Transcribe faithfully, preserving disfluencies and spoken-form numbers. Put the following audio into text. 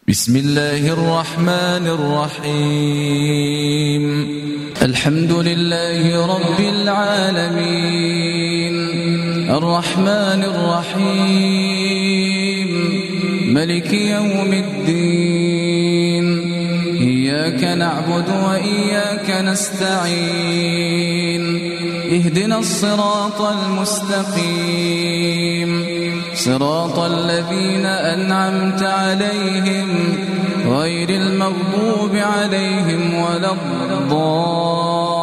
بسم الله الرحمن الرحيم. الحمد لله رب العالمين، الرحمن الرحيم، ملك يوم الدين. إياك نعبد وإياك نستعين، اهدنا الصراط المستقيم، صراط الذين أنعمت عليهم غير المغضوب عليهم ولا الضالين.